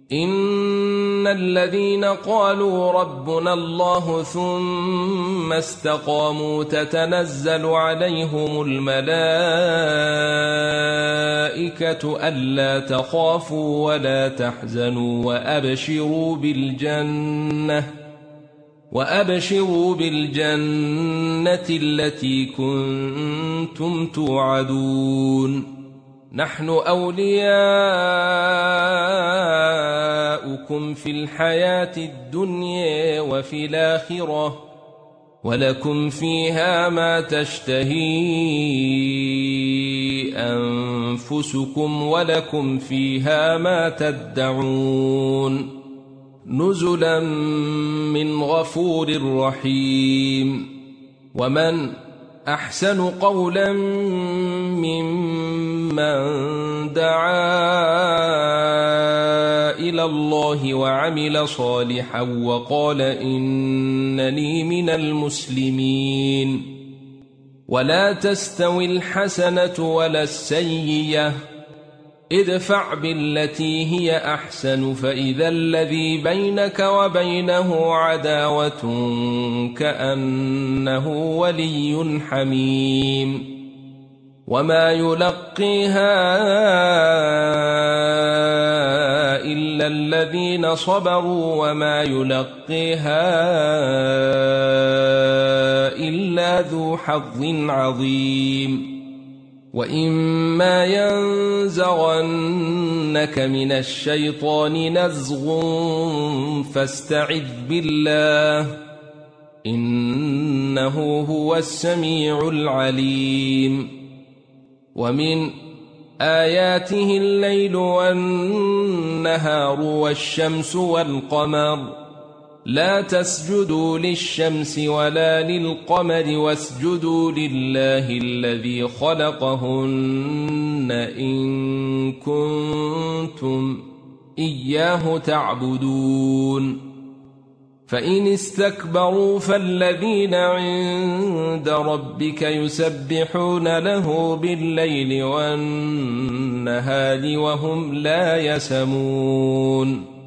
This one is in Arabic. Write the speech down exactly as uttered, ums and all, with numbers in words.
إن الذين قالوا ربنا الله ثم استقاموا تتنزل عليهم الملائكة ألا تخافوا ولا تحزنوا وأبشروا بالجنة وأبشروا بالجنة التي كنتم توعدون نحن أولياؤكم في الحياة الدنيا وفي الآخرة ولكم فيها ما تشتهي أنفسكم ولكم فيها ما تدعون نزلا من غفور رحيم ومن أحسن قولا ممن دعا إلى الله وعمل صالحا وقال إنني من المسلمين ولا تستوي الحسنة ولا السيئة ادفع بالتي هي أحسن فإذا الذي بينك وبينه عداوة كأنه ولي حميم وما يلقيها إلا الذين صبروا وما يلقيها إلا ذو حظ عظيم وإما ينزغنك من الشيطان نزغ فاستعذ بالله إنه هو السميع العليم ومن آياته الليل والنهار والشمس والقمر لا تسجدوا للشمس ولا للقمر واسجدوا لله الذي خلقهن إن كنتم إياه تعبدون فإن استكبروا فالذين عند ربك يسبحون له بالليل والنهار وهم لا يسمون